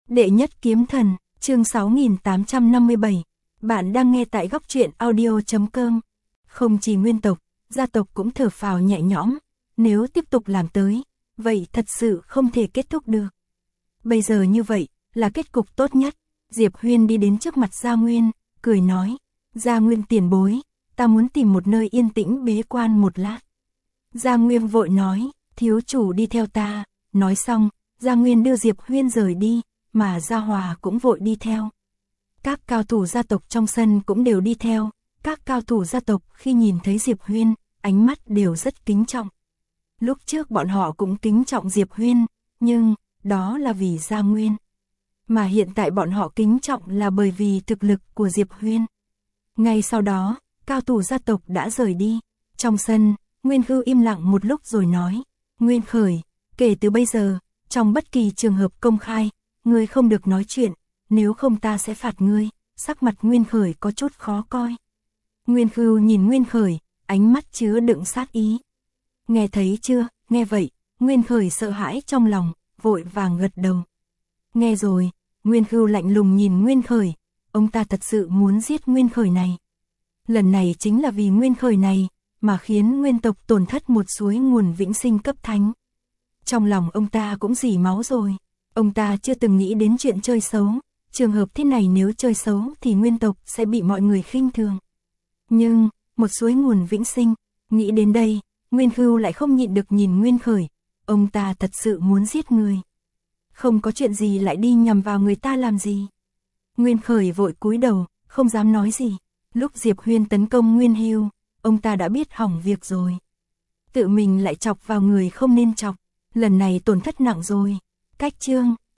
Đệ nhất kiếm thần, chương 6857. Bạn đang nghe tại góc truyện audio.com. Không chỉ nguyên tộc, gia tộc cũng thở phào nhẹ nhõm. Nếu tiếp tục làm tới, vậy thật sự không thể kết thúc được. Bây giờ như vậy, là kết cục tốt nhất. Diệp Huyên đi đến trước mặt Gia Nguyên, cười nói. Gia Nguyên tiền bối, ta muốn tìm một nơi yên tĩnh bế quan một lát. Gia Nguyên vội nói, thiếu chủ đi theo ta. Nói xong, Gia Nguyên đưa Diệp Huyên rời đi, mà Gia Hòa cũng vội đi theo. Các cao thủ gia tộc trong sân cũng đều đi theo. Các cao thủ gia tộc khi nhìn thấy Diệp Huyên, ánh mắt đều rất kính trọng. Lúc trước bọn họ cũng kính trọng Diệp Huyên, nhưng đó là vì Gia Nguyên. Mà hiện tại bọn họ kính trọng là bởi vì thực lực của Diệp Huyên. Ngay sau đó, cao thủ gia tộc đã rời đi. Trong sân, Nguyên Khư im lặng một lúc rồi nói. Nguyên Khởi, kể từ bây giờ, trong bất kỳ trường hợp công khai, ngươi không được nói chuyện, nếu không ta sẽ phạt ngươi. Sắc mặt Nguyên Khởi có chút khó coi. Nguyên Khư nhìn Nguyên Khởi, ánh mắt chứa đựng sát ý. Nghe thấy chưa? Nghe vậy, Nguyên Khởi sợ hãi trong lòng, vội vàng gật đầu. Nghe rồi, Nguyên Khư lạnh lùng nhìn Nguyên Khởi, ông ta thật sự muốn giết Nguyên Khởi này. Lần này chính là vì Nguyên Khởi này, mà khiến nguyên tộc tổn thất một suối nguồn vĩnh sinh cấp thánh. Trong lòng ông ta cũng dỉ máu rồi, ông ta chưa từng nghĩ đến chuyện chơi xấu, trường hợp thế này nếu chơi xấu thì nguyên tộc sẽ bị mọi người khinh thường. Nhưng, một suối nguồn vĩnh sinh, nghĩ đến đây, Nguyên Khưu lại không nhịn được nhìn Nguyên Khởi, ông ta thật sự muốn giết người. Không có chuyện gì lại đi nhằm vào người ta làm gì. Nguyên Khởi vội cúi đầu, không dám nói gì. Lúc Diệp Huyên tấn công Nguyên Hưu, ông ta đã biết hỏng việc rồi. Tự mình lại chọc vào người không nên chọc, lần này tổn thất nặng rồi. Cách chương